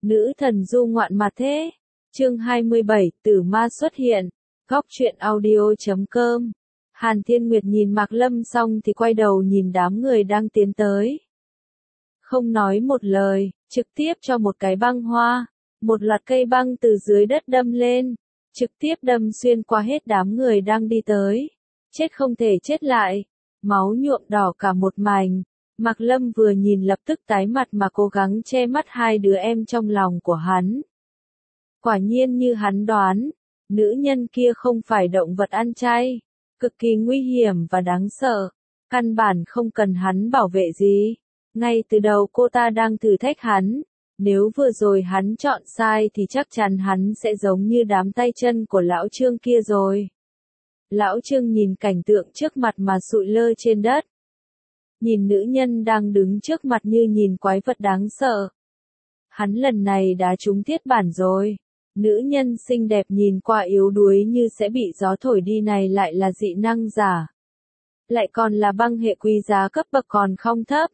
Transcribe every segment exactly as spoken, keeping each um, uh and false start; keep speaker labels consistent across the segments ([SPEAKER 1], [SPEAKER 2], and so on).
[SPEAKER 1] Nữ thần du ngoạn mà thế. Chương hai mươi bảy, Tử Ma xuất hiện. Góc truyện audio chấm com. Hàn Thiên Nguyệt nhìn Mạc Lâm xong thì quay đầu nhìn đám người đang tiến tới. Không nói một lời, trực tiếp cho một cái băng hoa. Một loạt cây băng từ dưới đất đâm lên. Trực tiếp đâm xuyên qua hết đám người đang đi tới. Chết không thể chết lại. Máu nhuộm đỏ cả một mảnh. Mạc Lâm vừa nhìn lập tức tái mặt mà cố gắng che mắt hai đứa em trong lòng của hắn. Quả nhiên như hắn đoán, nữ nhân kia không phải động vật ăn chay, cực kỳ nguy hiểm và đáng sợ, căn bản không cần hắn bảo vệ gì. Ngay từ đầu cô ta đang thử thách hắn, nếu vừa rồi hắn chọn sai thì chắc chắn hắn sẽ giống như đám tay chân của lão Trương kia rồi. Lão Trương nhìn cảnh tượng trước mặt mà sụi lơ trên đất. Nhìn nữ nhân đang đứng trước mặt như nhìn quái vật đáng sợ. Hắn lần này đã trúng thiết bản rồi. Nữ nhân xinh đẹp nhìn qua yếu đuối như sẽ bị gió thổi đi này lại là dị năng giả. Lại còn là băng hệ quý giá cấp bậc còn không thấp.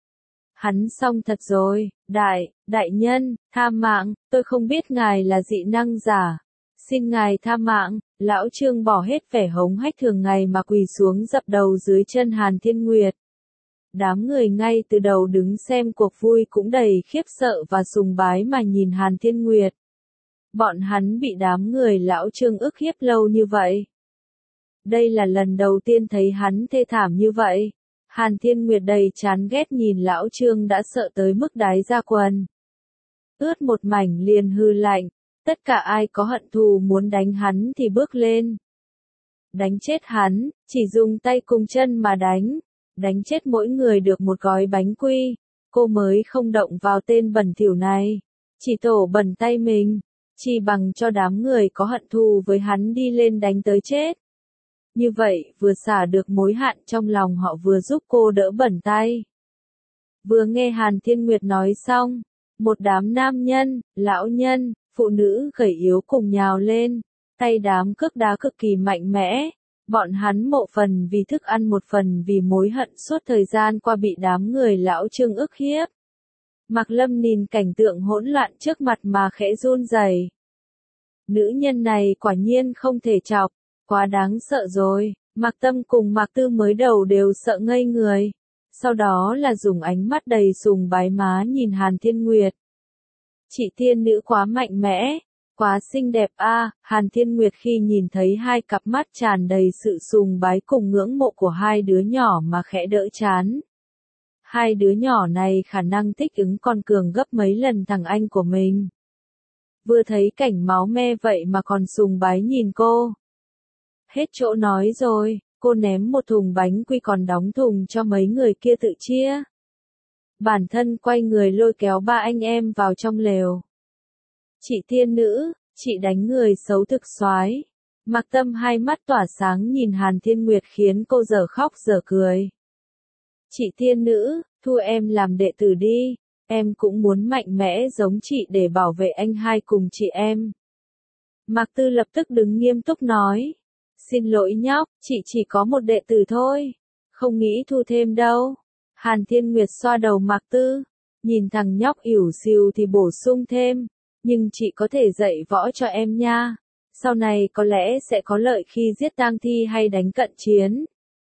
[SPEAKER 1] Hắn xong thật rồi, đại, đại nhân, tha mạng, tôi không biết ngài là dị năng giả. Xin ngài tha mạng, lão Trương bỏ hết vẻ hống hách thường ngày mà quỳ xuống dập đầu dưới chân Hàn Thiên Nguyệt. Đám người ngay từ đầu đứng xem cuộc vui cũng đầy khiếp sợ và sùng bái mà nhìn Hàn Thiên Nguyệt. Bọn hắn bị đám người lão Trương ức hiếp lâu như vậy. Đây là lần đầu tiên thấy hắn thê thảm như vậy. Hàn Thiên Nguyệt đầy chán ghét nhìn lão Trương đã sợ tới mức đái ra quần. Ướt một mảnh liền hư lạnh, tất cả ai có hận thù muốn đánh hắn thì bước lên. Đánh chết hắn, chỉ dùng tay cùng chân mà đánh. Đánh chết mỗi người được một gói bánh quy, cô mới không động vào tên bẩn thỉu này. Chỉ tổ bẩn tay mình, chỉ bằng cho đám người có hận thù với hắn đi lên đánh tới chết. Như vậy, vừa xả được mối hạn trong lòng họ vừa giúp cô đỡ bẩn tay. Vừa nghe Hàn Thiên Nguyệt nói xong, một đám nam nhân, lão nhân, phụ nữ gầy yếu cùng nhào lên, tay đám cước đá cực kỳ mạnh mẽ. Bọn hắn một phần vì thức ăn một phần vì mối hận suốt thời gian qua bị đám người lão Trương ức hiếp. Mạc Lâm nhìn cảnh tượng hỗn loạn trước mặt mà khẽ run rẩy. Nữ nhân này quả nhiên không thể chọc, quá đáng sợ rồi. Mạc Tâm cùng Mạc Tư mới đầu đều sợ ngây người. Sau đó là dùng ánh mắt đầy sùng bái má nhìn Hàn Thiên Nguyệt. Chị tiên nữ quá mạnh mẽ. Quá xinh đẹp a, à, Hàn Thiên Nguyệt khi nhìn thấy hai cặp mắt tràn đầy sự sùng bái cùng ngưỡng mộ của hai đứa nhỏ mà khẽ đỡ chán. Hai đứa nhỏ này khả năng thích ứng còn cường gấp mấy lần thằng anh của mình. Vừa thấy cảnh máu me vậy mà còn sùng bái nhìn cô. Hết chỗ nói rồi, cô ném một thùng bánh quy còn đóng thùng cho mấy người kia tự chia. Bản thân quay người lôi kéo ba anh em vào trong lều. Chị tiên nữ, chị đánh người xấu thực soái. Mạc Tâm hai mắt tỏa sáng nhìn Hàn Thiên Nguyệt khiến cô dở khóc dở cười. Chị tiên nữ, thu em làm đệ tử đi, em cũng muốn mạnh mẽ giống chị để bảo vệ anh hai cùng chị em. Mạc Tư lập tức đứng nghiêm túc nói. Xin lỗi nhóc, chị chỉ có một đệ tử thôi, không nghĩ thu thêm đâu. Hàn Thiên Nguyệt xoa đầu Mạc Tư, nhìn thằng nhóc ỉu xìu thì bổ sung thêm. Nhưng chị có thể dạy võ cho em nha. Sau này có lẽ sẽ có lợi khi giết tang thi hay đánh cận chiến.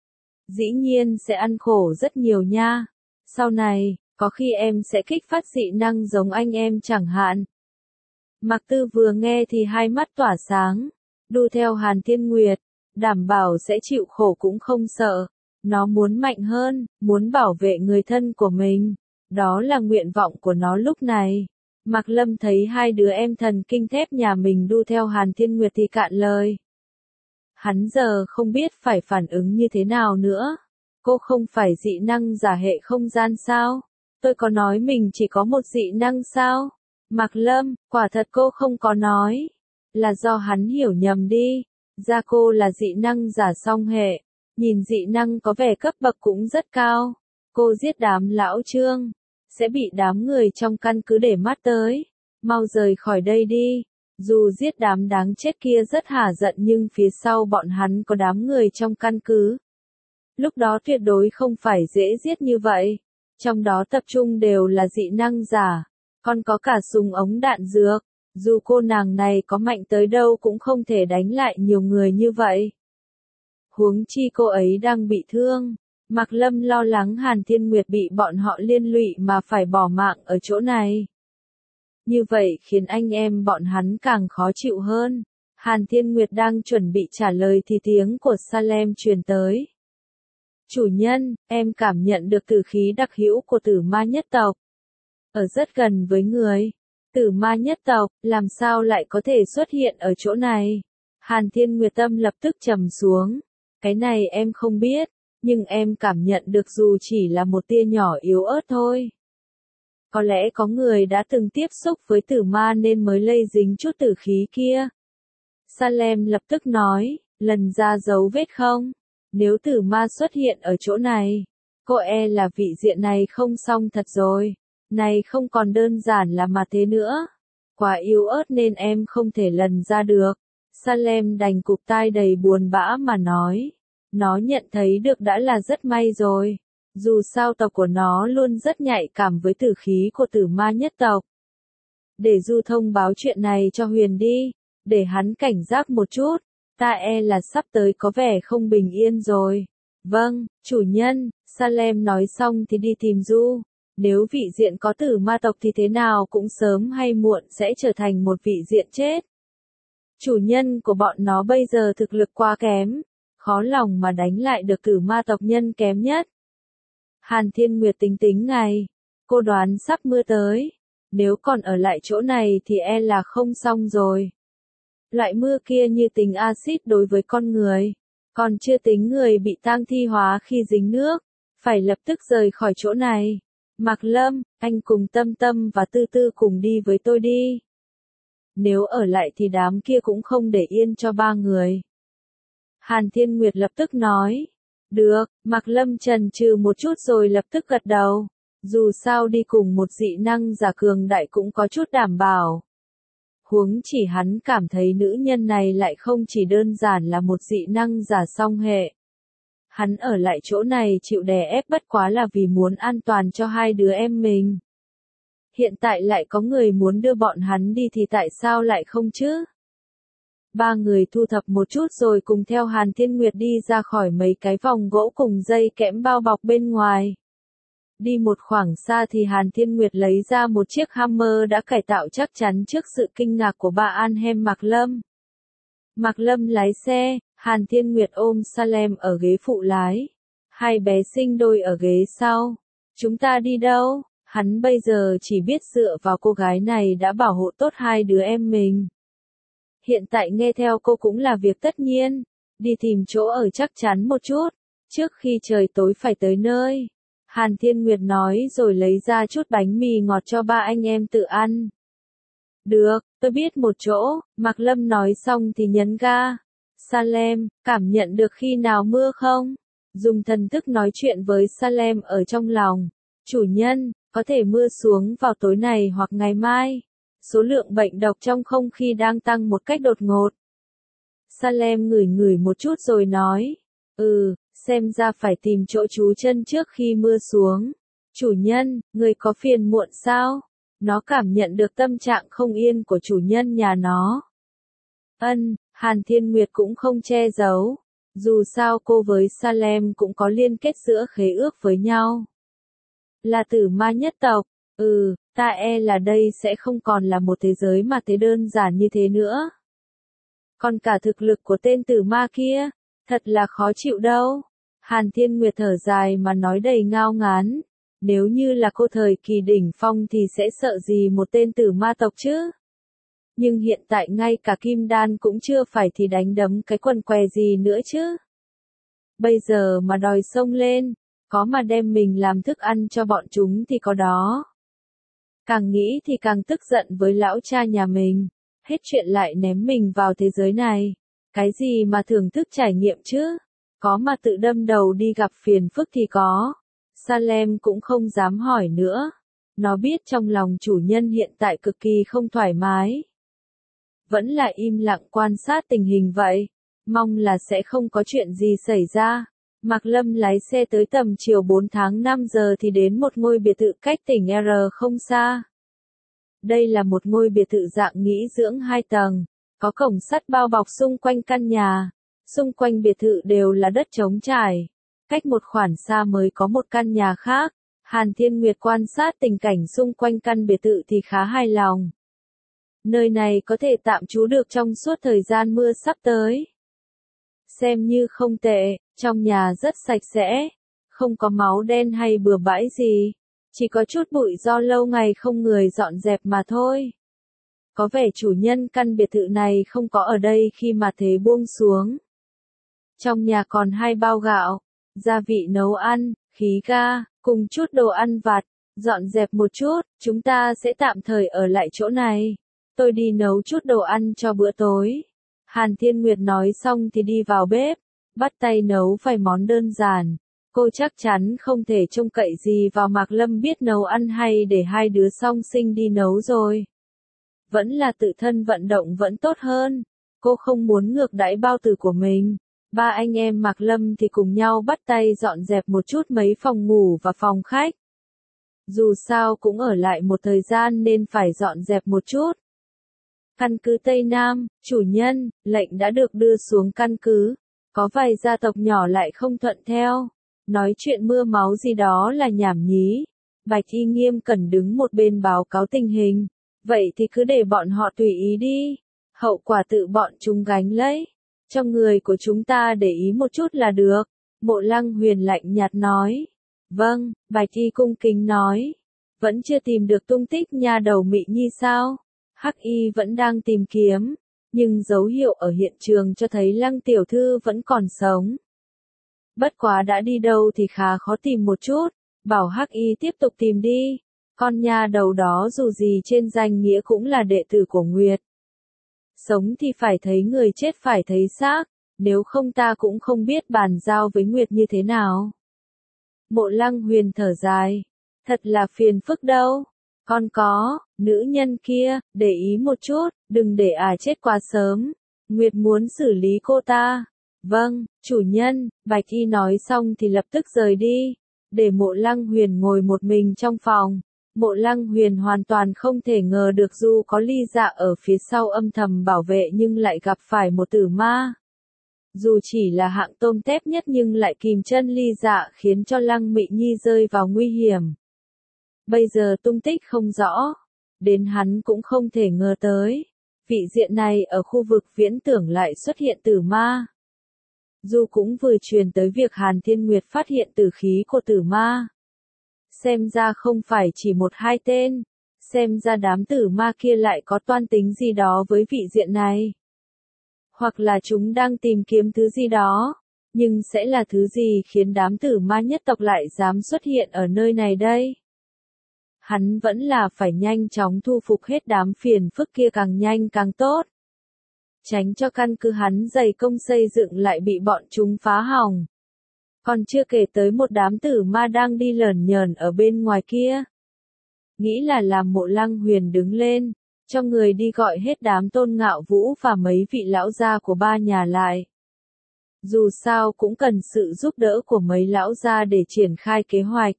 [SPEAKER 1] Dĩ nhiên sẽ ăn khổ rất nhiều nha. Sau này, có khi em sẽ kích phát dị năng giống anh em chẳng hạn. Mạc Tư vừa nghe thì hai mắt tỏa sáng. Đu theo Hàn Thiên Nguyệt, đảm bảo sẽ chịu khổ cũng không sợ. Nó muốn mạnh hơn, muốn bảo vệ người thân của mình. Đó là nguyện vọng của nó lúc này. Mạc Lâm thấy hai đứa em thần kinh thép nhà mình đu theo Hàn Thiên Nguyệt thì cạn lời. Hắn giờ không biết phải phản ứng như thế nào nữa. Cô không phải dị năng giả hệ không gian sao? Tôi có nói mình chỉ có một dị năng sao? Mạc Lâm, quả thật cô không có nói. Là do hắn hiểu nhầm đi. Ra cô là dị năng giả song hệ. Nhìn dị năng có vẻ cấp bậc cũng rất cao. Cô giết đám lão Trương. Sẽ bị đám người trong căn cứ để mắt tới. Mau rời khỏi đây đi. Dù giết đám đáng chết kia rất hả giận nhưng phía sau bọn hắn có đám người trong căn cứ. Lúc đó tuyệt đối không phải dễ giết như vậy. Trong đó tập trung đều là dị năng giả. còn có cả súng ống đạn dược. Dù cô nàng này có mạnh tới đâu cũng không thể đánh lại nhiều người như vậy. Huống chi cô ấy đang bị thương. Mạc Lâm lo lắng Hàn Thiên Nguyệt bị bọn họ liên lụy mà phải bỏ mạng ở chỗ này. Như vậy khiến anh em bọn hắn càng khó chịu hơn. Hàn Thiên Nguyệt đang chuẩn bị trả lời thì tiếng của Salem truyền tới. Chủ nhân, em cảm nhận được tử khí đặc hữu của tử ma nhất tộc. Ở rất gần với người. Tử ma nhất tộc, làm sao lại có thể xuất hiện ở chỗ này? Hàn Thiên Nguyệt tâm lập tức trầm xuống. Cái này em không biết, nhưng em cảm nhận được dù chỉ là một tia nhỏ yếu ớt thôi. Có lẽ có người đã từng tiếp xúc với tử ma nên mới lây dính chút tử khí kia. Salem lập tức nói, lần ra dấu vết không? Nếu tử ma xuất hiện ở chỗ này, cô e là vị diện này không xong thật rồi. Này không còn đơn giản là mà thế nữa. Quá yếu ớt nên em không thể lần ra được. Salem đành cụp tai đầy buồn bã mà nói. Nó nhận thấy được đã là rất may rồi. Dù sao tộc của nó luôn rất nhạy cảm với tử khí của tử ma nhất tộc. Để Du thông báo chuyện này cho Huyền đi. Để hắn cảnh giác một chút. Ta e là sắp tới có vẻ không bình yên rồi. Vâng, chủ nhân. Salem nói xong thì đi tìm Du. Nếu vị diện có tử ma tộc thì thế nào cũng sớm hay muộn sẽ trở thành một vị diện chết. Chủ nhân của bọn nó bây giờ thực lực quá kém, khó lòng mà đánh lại được tử ma tộc nhân kém nhất. Hàn Thiên Nguyệt tính tính ngày, cô đoán sắp mưa tới, nếu còn ở lại chỗ này thì e là không xong rồi. Loại mưa kia như tính axit đối với con người, còn chưa tính người bị tang thi hóa khi dính nước, phải lập tức rời khỏi chỗ này. Mạc Lâm, anh cùng Tâm Tâm và Tư Tư cùng đi với tôi đi. Nếu ở lại thì đám kia cũng không để yên cho ba người. Hàn Thiên Nguyệt lập tức nói. Được, Mạc Lâm chần chừ một chút rồi lập tức gật đầu. Dù sao đi cùng một dị năng giả cường đại cũng có chút đảm bảo. Huống chỉ hắn cảm thấy nữ nhân này lại không chỉ đơn giản là một dị năng giả song hệ. Hắn ở lại chỗ này chịu đè ép bất quá là vì muốn an toàn cho hai đứa em mình. Hiện tại lại có người muốn đưa bọn hắn đi thì tại sao lại không chứ? Ba người thu thập một chút rồi cùng theo Hàn Thiên Nguyệt đi ra khỏi mấy cái vòng gỗ cùng dây kẽm bao bọc bên ngoài. Đi một khoảng xa thì Hàn Thiên Nguyệt lấy ra một chiếc Hammer đã cải tạo chắc chắn trước sự kinh ngạc của bà Anhem Mạc Lâm. Mạc Lâm lái xe, Hàn Thiên Nguyệt ôm Salem ở ghế phụ lái. Hai bé sinh đôi ở ghế sau. Chúng ta đi đâu? Hắn bây giờ chỉ biết dựa vào cô gái này đã bảo hộ tốt hai đứa em mình. Hiện tại nghe theo cô cũng là việc tất nhiên. Đi tìm chỗ ở chắc chắn một chút. Trước khi trời tối phải tới nơi. Hàn Thiên Nguyệt nói rồi lấy ra chút bánh mì ngọt cho ba anh em tự ăn. Được, tôi biết một chỗ. Mạc Lâm nói xong thì nhấn ga. Salem, cảm nhận được khi nào mưa không? Dùng thần thức nói chuyện với Salem ở trong lòng. Chủ nhân, có thể mưa xuống vào tối này hoặc ngày mai. Số lượng bệnh độc trong không khí đang tăng một cách đột ngột. Salem ngửi ngửi một chút rồi nói. Ừ, xem ra phải tìm chỗ trú chân trước khi mưa xuống. Chủ nhân, người có phiền muộn sao? Nó cảm nhận được tâm trạng không yên của chủ nhân nhà nó. Ân, Hàn Thiên Nguyệt cũng không che giấu. Dù sao cô với Salem cũng có liên kết giữa khế ước với nhau. Là tử ma nhất tộc. Ừ, ta e là đây sẽ không còn là một thế giới mà thế đơn giản như thế nữa. Còn cả thực lực của tên tử ma kia, thật là khó chịu đâu. Hàn Thiên Nguyệt thở dài mà nói đầy ngao ngán. Nếu như là cô thời kỳ đỉnh phong thì sẽ sợ gì một tên tử ma tộc chứ? Nhưng hiện tại ngay cả kim đan cũng chưa phải thì đánh đấm cái quần què gì nữa chứ? Bây giờ mà đòi xông lên, có mà đem mình làm thức ăn cho bọn chúng thì có đó. Càng nghĩ thì càng tức giận với lão cha nhà mình. Hết chuyện lại ném mình vào thế giới này. Cái gì mà thưởng thức trải nghiệm chứ? Có mà tự đâm đầu đi gặp phiền phức thì có. Salem cũng không dám hỏi nữa. Nó biết trong lòng chủ nhân hiện tại cực kỳ không thoải mái. Vẫn là im lặng quan sát tình hình vậy. Mong là sẽ không có chuyện gì xảy ra. Mạc Lâm lái xe tới tầm chiều bốn tháng năm giờ thì đến một ngôi biệt thự cách tỉnh R không xa. Đây là một ngôi biệt thự dạng nghỉ dưỡng hai tầng, có cổng sắt bao bọc xung quanh căn nhà. Xung quanh biệt thự đều là đất trống trải. Cách một khoảng xa mới có một căn nhà khác. Hàn Thiên Nguyệt quan sát tình cảnh xung quanh căn biệt thự thì khá hài lòng. Nơi này có thể tạm trú được trong suốt thời gian mưa sắp tới. Xem như không tệ, trong nhà rất sạch sẽ, không có máu đen hay bừa bãi gì, chỉ có chút bụi do lâu ngày không người dọn dẹp mà thôi. Có vẻ chủ nhân căn biệt thự này không có ở đây khi mà thế buông xuống. Trong nhà còn hai bao gạo, gia vị nấu ăn, khí ga, cùng chút đồ ăn vặt, dọn dẹp một chút, chúng ta sẽ tạm thời ở lại chỗ này. Tôi đi nấu chút đồ ăn cho bữa tối. Hàn Thiên Nguyệt nói xong thì đi vào bếp, bắt tay nấu vài món đơn giản. Cô chắc chắn không thể trông cậy gì vào Mạc Lâm biết nấu ăn hay để hai đứa song sinh đi nấu rồi. Vẫn là tự thân vận động vẫn tốt hơn. Cô không muốn ngược đãi bao tử của mình. Ba anh em Mạc Lâm thì cùng nhau bắt tay dọn dẹp một chút mấy phòng ngủ và phòng khách. Dù sao cũng ở lại một thời gian nên phải dọn dẹp một chút. Căn cứ Tây Nam, chủ nhân, lệnh đã được đưa xuống căn cứ. Có vài gia tộc nhỏ lại không thuận theo. Nói chuyện mưa máu gì đó là nhảm nhí. Bạch Y nghiêm cần đứng một bên báo cáo tình hình. Vậy thì cứ để bọn họ tùy ý đi. Hậu quả tự bọn chúng gánh lấy. Cho người của chúng ta để ý một chút là được. Mộ Lăng Huyền lạnh nhạt nói. Vâng, Bạch Y cung kính nói. Vẫn chưa tìm được tung tích nha đầu Mị Nhi sao? Hắc Y vẫn đang tìm kiếm. Nhưng dấu hiệu ở hiện trường cho thấy Lăng tiểu thư vẫn còn sống. Bất quá đã đi đâu thì khá khó tìm một chút. Bảo Hắc Y tiếp tục tìm đi. Con nha đầu đó dù gì trên danh nghĩa cũng là đệ tử của Nguyệt. Sống thì phải thấy người, chết phải thấy xác, nếu không ta cũng không biết bàn giao với Nguyệt như thế nào. Mộ Lăng Huyền thở dài, thật là phiền phức đâu. Con có, nữ nhân kia, để ý một chút, đừng để ả chết quá sớm. Nguyệt muốn xử lý cô ta. Vâng, chủ nhân, Bạch Y nói xong thì lập tức rời đi, để Mộ Lăng Huyền ngồi một mình trong phòng. Mộ Lăng Huyền hoàn toàn không thể ngờ được dù có Ly Dạ ở phía sau âm thầm bảo vệ nhưng lại gặp phải một tử ma. Dù chỉ là hạng tôm tép nhất nhưng lại kìm chân Ly Dạ khiến cho Lăng Mị Nhi rơi vào nguy hiểm. Bây giờ tung tích không rõ, đến hắn cũng không thể ngờ tới. Vị diện này ở khu vực viễn tưởng lại xuất hiện tử ma. Dù cũng vừa truyền tới việc Hàn Thiên Nguyệt phát hiện tử khí của tử ma. Xem ra không phải chỉ một hai tên, xem ra đám tử ma kia lại có toan tính gì đó với vị diện này. Hoặc là chúng đang tìm kiếm thứ gì đó, nhưng sẽ là thứ gì khiến đám tử ma nhất tộc lại dám xuất hiện ở nơi này đây? Hắn vẫn là phải nhanh chóng thu phục hết đám phiền phức kia càng nhanh càng tốt. Tránh cho căn cứ hắn dày công xây dựng lại bị bọn chúng phá hỏng. Còn chưa kể tới một đám tử ma đang đi lởn nhởn ở bên ngoài kia. Nghĩ là làm Mộ Lăng Huyền đứng lên, cho người đi gọi hết đám Tôn Ngạo Vũ và mấy vị lão gia của ba nhà lại. Dù sao cũng cần sự giúp đỡ của mấy lão gia để triển khai kế hoạch.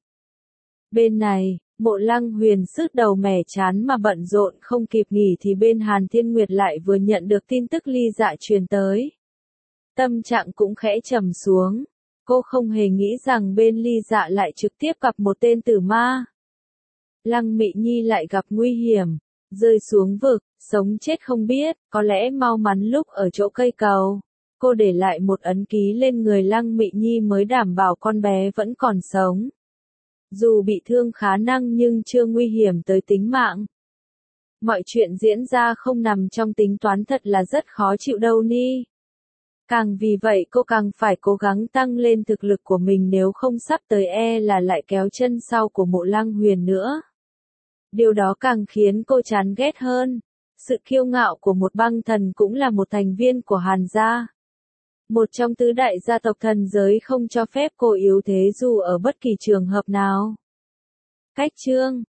[SPEAKER 1] Bên này, Mộ Lăng Huyền sứt đầu mẻ chán mà bận rộn không kịp nghỉ thì bên Hàn Thiên Nguyệt lại vừa nhận được tin tức Ly Dạ truyền tới. Tâm trạng cũng khẽ trầm xuống. Cô không hề nghĩ rằng bên Ly Dạ lại trực tiếp gặp một tên tử ma. Lăng Mị Nhi lại gặp nguy hiểm, rơi xuống vực, sống chết không biết, có lẽ mau mắn lúc ở chỗ cây cầu. Cô để lại một ấn ký lên người Lăng Mị Nhi mới đảm bảo con bé vẫn còn sống. Dù bị thương khá nặng nhưng chưa nguy hiểm tới tính mạng. Mọi chuyện diễn ra không nằm trong tính toán thật là rất khó chịu đâu ni. Càng vì vậy cô càng phải cố gắng tăng lên thực lực của mình nếu không sắp tới e là lại kéo chân sau của Mộ Lăng Huyền nữa. Điều đó càng khiến cô chán ghét hơn. Sự kiêu ngạo của một băng thần cũng là một thành viên của Hàn gia. Một trong tứ đại gia tộc thần giới không cho phép cô yếu thế dù ở bất kỳ trường hợp nào. Cách chương